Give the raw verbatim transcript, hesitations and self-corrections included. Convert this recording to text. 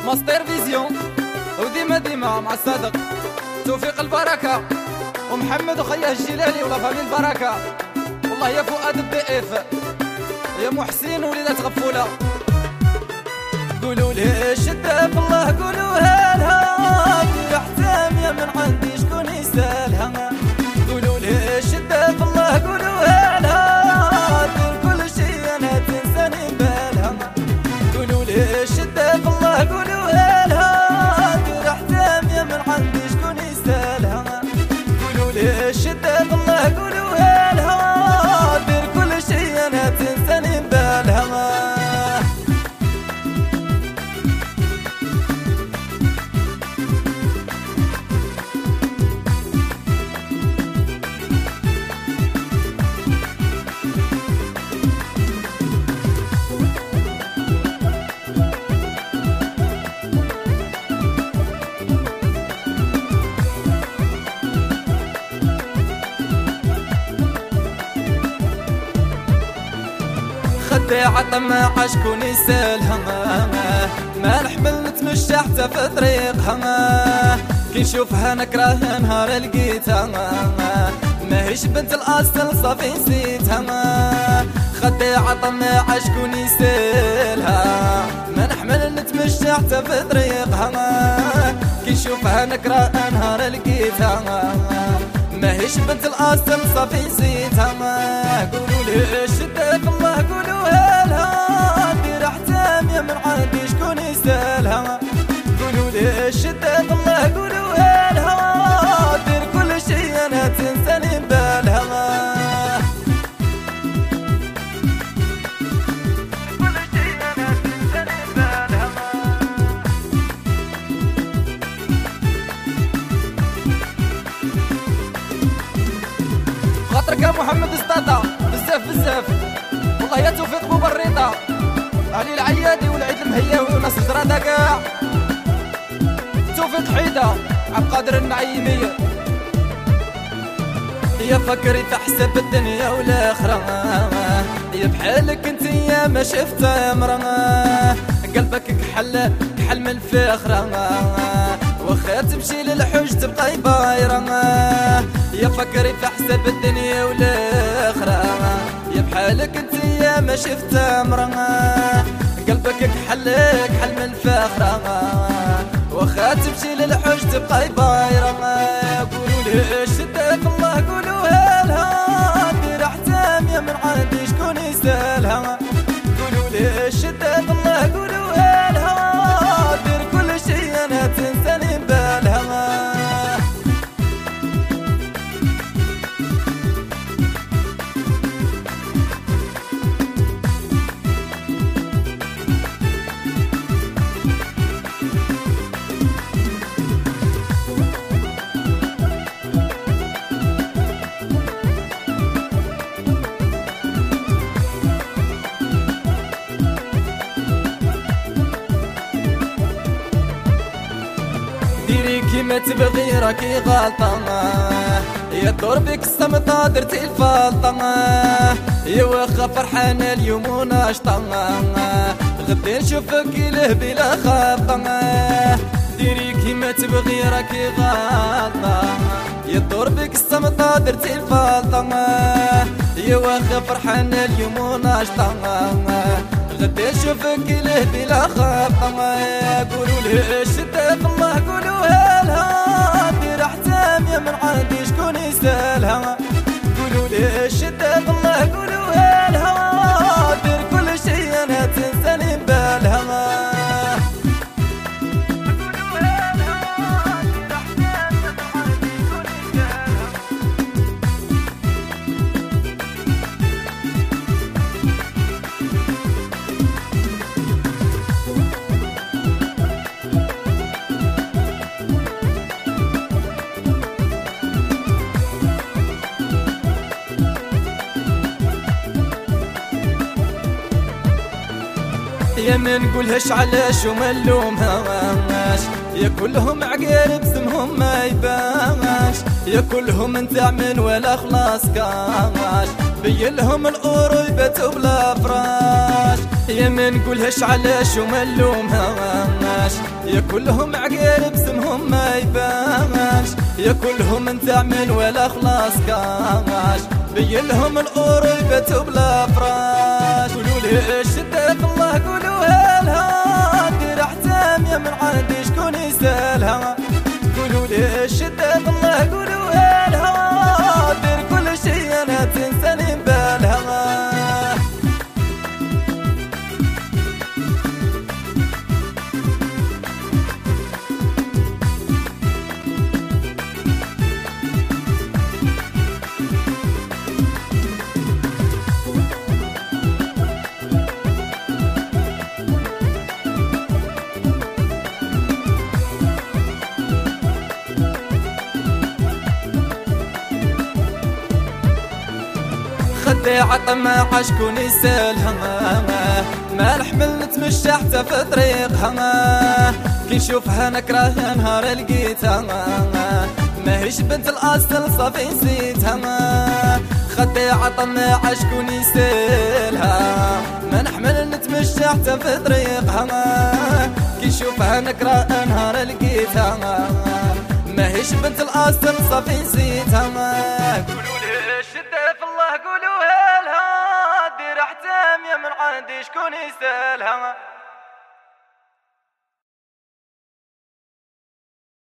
ماستر فيزيون وديما ديما مع الصادق توفيق البركة ومحمد وخيه الجلالي ولا فامي البركة. والله يا فؤاد الضيف يا محسن وليدات غفولة. قولوا لي شدة بالله قولوها لها يا حتام يا من عندي شكون يسالها. قولوا لي شدة بالله قولوها لها دير كل شي انا تنساني بالها. قولوا لي شدة بالله قولوها لها دير حتام يا من عندي شكون يسالها. قولوا لي شدة بالله قولوها لها دير كل شي انا تنساني بالها. خداعة طماعة شكون يسالها ما نحمل نتمشى حتى في طريقها. كي نشوفها نكره نهار لقيتها ماهيش بنت الأصل صافي نسيتها. خداعة طماعة شكون يسالها ما نحمل نتمشى حتى في طريقها. كي نشوفها نكره نهار لقيتها ماهيش بنت الأصل صافي نسيتها. قولوا لي شدة بالله قولوها لها دير حتام يا من عندي شكون يسالها. قولوا لي شدة بالله قولوها لها دير كل شي انا تنساني بالها. خاطرك يا محمد استاذة بزاف بزاف. والله يا توفيق بوبريطة علي العيادي والعيد المهياوي وناس الجرادة كاع. توفيق حيدة عبد القادر النعيمية يا فكري تحسب الدنيا والاخرة يا بحالك انت يا ما شفت امرأة. قلبك كحل كحل من الفخرة وخا تمشي للحج تبقى بايرة. يا فكري تحسب الدنيا والاخرة يا بحالك انت يا ما شفت امرأة. قلبك كحل كحل من الفخرة وخا تمشي للحج تبقى بايرة. قولوا لي شدة بالله قولوها لها دير حتام يا من عندي شكون يسالها. قولوا لي شدة بالله قولوها لها دير كل شي انا تنساني بالها. ديري كيما تبغي راكي غلطة يا دور بك السمطة درتي الفلطة. يا واخا فرحانة اليوم وناشطة غدي نشوفك له بلا خبطة. ديري كيما تبغي راكي غلطة يا دور بك السمطة درتي الفلطة. يا واخا فرحانة اليوم وناشطة غدي نشوفك له بلا خبطة. قولوا لي شدة بالله قولوها لها دير حتام يا من عندي شكون يسالها. قولوا لي شدة بالله قولوها لها دير كل شي انا تنساني بالها. يا ما نقولهاش علاش وما نلومهاش يا كلهم عقير بسمهم ما يبانش يا كلهم نتاع من ولا خلاص كاش. بيلهم القريبة بلا فراش، يا ما نقولهاش علاش وما نلومهاش، يا كلهم عقال بسمهم ما يبانش، يا كلهم نتعمل ولا خلاص كاش، بيلهم القريبة بلا فراش. قولوا لي الشدة في الله قولوها لها، دير احتام يا من عندي شكون يسالها، قولوا لي الشدة في الله قولوها لها، دير كل شي انا تنساني بالها. خدي عطمة شكون يسالها، ما نحمل نتمشى حتى في طريقها، كي نشوفها نكره نهار لقيتها، ماهيش بنت الاصل صافي نسيتها. خدي عطمة شكون يسالها، ما نحمل نتمشى حتى في طريقها، كي نشوفها نكره نهار لقيتها، ماهيش بنت الاصل صافي نسيتها. قولوا لي الشدة في الله قولوها لها، دير احتام يا من عندي شكون يسالها.